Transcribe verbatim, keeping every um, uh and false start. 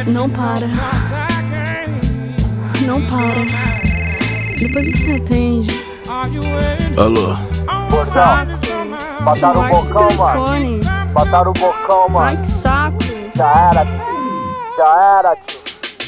Não para. Não para. Depois você atende. Alô? Saco. Botaram o bocão, mano. Botaram o bocão, mano. Ai, que saco. Já era, tio. Já era, tio.